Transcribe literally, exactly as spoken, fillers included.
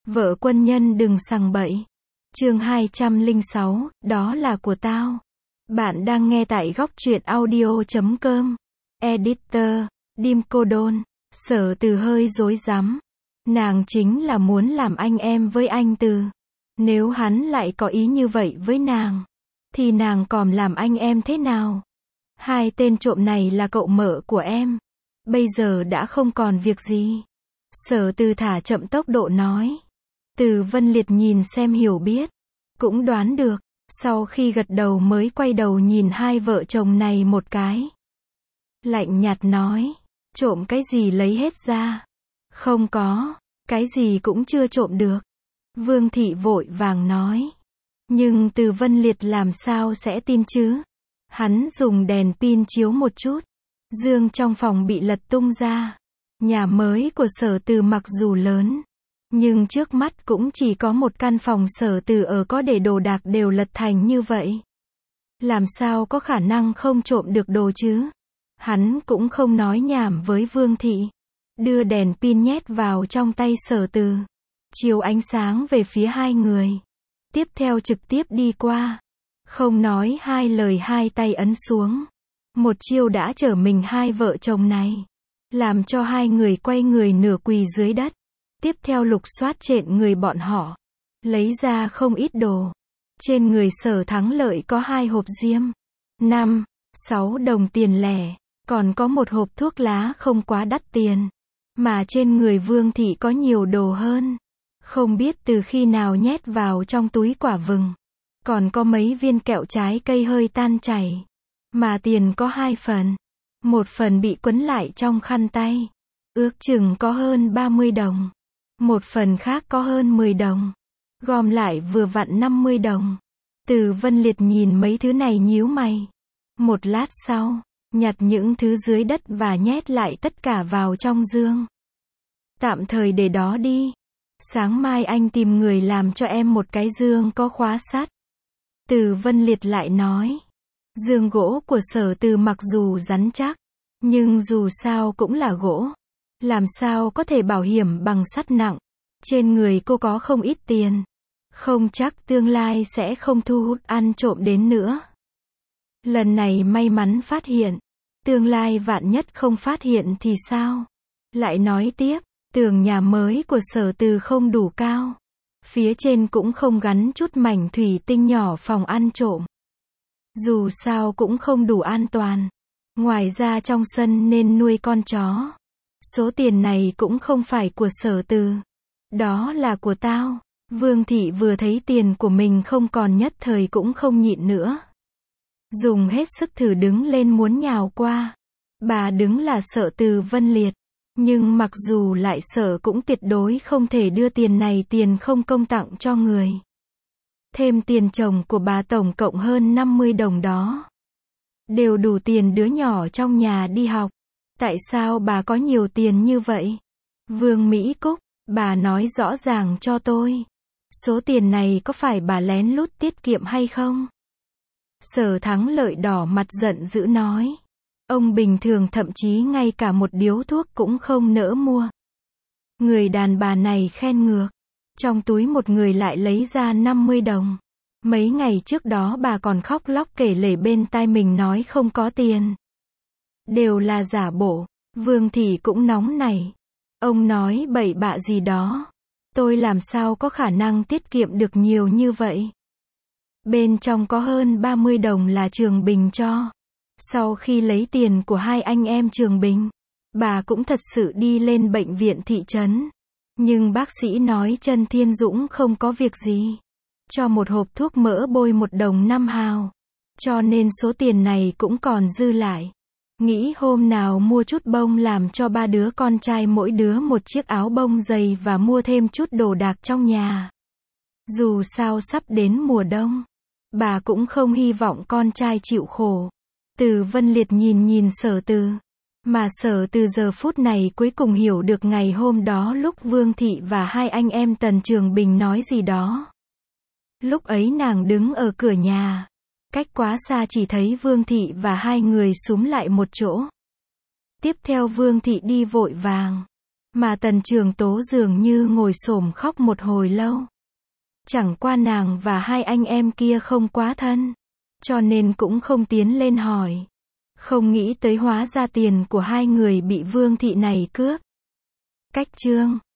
Vợ quân nhân đừng sằng bậy. Chương hai trăm lẻ sáu, đó là của tao. Bạn đang nghe tại góc truyện audio chấm com. Editor, Dim Cô Đôn. Sở Từ hơi rối rắm. Nàng chính là muốn làm anh em với anh Từ. Nếu hắn lại có ý như vậy với nàng, thì nàng còn làm anh em thế nào? Hai tên trộm này là cậu mợ của em. Bây giờ đã không còn việc gì. Sở Từ thả chậm tốc độ nói. Từ Vân Liệt nhìn xem hiểu biết. Cũng đoán được. Sau khi gật đầu mới quay đầu nhìn hai vợ chồng này một cái. Lạnh nhạt nói. Trộm cái gì lấy hết ra? Không có. Cái gì cũng chưa trộm được. Vương Thị vội vàng nói. Nhưng Từ Vân Liệt làm sao sẽ tin chứ? Hắn dùng đèn pin chiếu một chút. Dương trong phòng bị lật tung ra. Nhà mới của Sở Từ mặc dù lớn, nhưng trước mắt cũng chỉ có một căn phòng Sở Từ ở có để đồ đạc đều lật thành như vậy. Làm sao có khả năng không trộm được đồ chứ? Hắn cũng không nói nhảm với Vương Thị. Đưa đèn pin nhét vào trong tay Sở Từ. Chiếu ánh sáng về phía hai người. Tiếp theo trực tiếp đi qua. Không nói hai lời hai tay ấn xuống. Một chiêu đã chở mình hai vợ chồng này. Làm cho hai người quay người nửa quỳ dưới đất. Tiếp theo lục soát trên người bọn họ. Lấy ra không ít đồ. Trên người Sở Thắng Lợi có hai hộp diêm. Năm, sáu đồng tiền lẻ. Còn có một hộp thuốc lá không quá đắt tiền. Mà trên người Vương Thị có nhiều đồ hơn. Không biết từ khi nào nhét vào trong túi quả vừng. Còn có mấy viên kẹo trái cây hơi tan chảy. Mà tiền có hai phần. Một phần bị quấn lại trong khăn tay. Ước chừng có hơn ba mươi đồng. Một phần khác có hơn mười đồng. Gom lại vừa vặn năm mươi đồng. Từ Vân Liệt nhìn mấy thứ này nhíu mày. Một lát sau, nhặt những thứ dưới đất và nhét lại tất cả vào trong dương. Tạm thời để đó đi. Sáng mai anh tìm người làm cho em một cái dương có khóa sắt. Từ Vân Liệt lại nói. Dương gỗ của Sở Từ mặc dù rắn chắc, nhưng dù sao cũng là gỗ. Làm sao có thể bảo hiểm bằng sắt nặng. Trên người cô có không ít tiền. Không chắc tương lai sẽ không thu hút ăn trộm đến nữa. Lần này may mắn phát hiện. Tương lai vạn nhất không phát hiện thì sao? Lại nói tiếp, tường nhà mới của Sở Từ không đủ cao. Phía trên cũng không gắn chút mảnh thủy tinh nhỏ phòng ăn trộm. Dù sao cũng không đủ an toàn. Ngoài ra trong sân nên nuôi con chó. Số tiền này cũng không phải của Sở Từ. Đó là của tao. Vương Thị vừa thấy tiền của mình không còn nhất thời cũng không nhịn nữa. Dùng hết sức thử đứng lên muốn nhào qua. Bà đứng là sợ Từ Vân Liệt. Nhưng mặc dù lại sợ cũng tuyệt đối không thể đưa tiền này tiền không công tặng cho người. Thêm tiền chồng của bà tổng cộng hơn năm mươi đồng đó. Đều đủ tiền đứa nhỏ trong nhà đi học. Tại sao bà có nhiều tiền như vậy? Vương Mỹ Cúc, bà nói rõ ràng cho tôi. Số tiền này có phải bà lén lút tiết kiệm hay không? Sở Thắng Lợi đỏ mặt giận dữ nói. Ông bình thường thậm chí ngay cả một điếu thuốc cũng không nỡ mua. Người đàn bà này khen ngược. Trong túi một người lại lấy ra năm mươi đồng. Mấy ngày trước đó bà còn khóc lóc kể lể bên tai mình nói không có tiền. Đều là giả bộ. Vương Thị cũng nóng nảy. Ông nói bậy bạ gì đó. Tôi làm sao có khả năng tiết kiệm được nhiều như vậy. Bên trong có hơn ba mươi đồng là Trường Bình cho. Sau khi lấy tiền của hai anh em Trường Bình, bà cũng thật sự đi lên bệnh viện thị trấn. Nhưng bác sĩ nói Trần Thiên Dũng không có việc gì. Cho một hộp thuốc mỡ bôi một đồng năm hào. Cho nên số tiền này cũng còn dư lại. Nghĩ hôm nào mua chút bông làm cho ba đứa con trai mỗi đứa một chiếc áo bông dày và mua thêm chút đồ đạc trong nhà. Dù sao sắp đến mùa đông, bà cũng không hy vọng con trai chịu khổ. Từ Vân Liệt nhìn nhìn Sở Từ. Mà Sở Từ giờ phút này cuối cùng hiểu được ngày hôm đó lúc Vương Thị và hai anh em Tần Trường Bình nói gì đó. Lúc ấy nàng đứng ở cửa nhà. Cách quá xa chỉ thấy Vương Thị và hai người xúm lại một chỗ. Tiếp theo Vương Thị đi vội vàng. Mà Tần Trường Tố dường như ngồi xổm khóc một hồi lâu. Chẳng qua nàng và hai anh em kia không quá thân, cho nên cũng không tiến lên hỏi. Không nghĩ tới hóa ra tiền của hai người bị Vương thị này cướp. Cách chương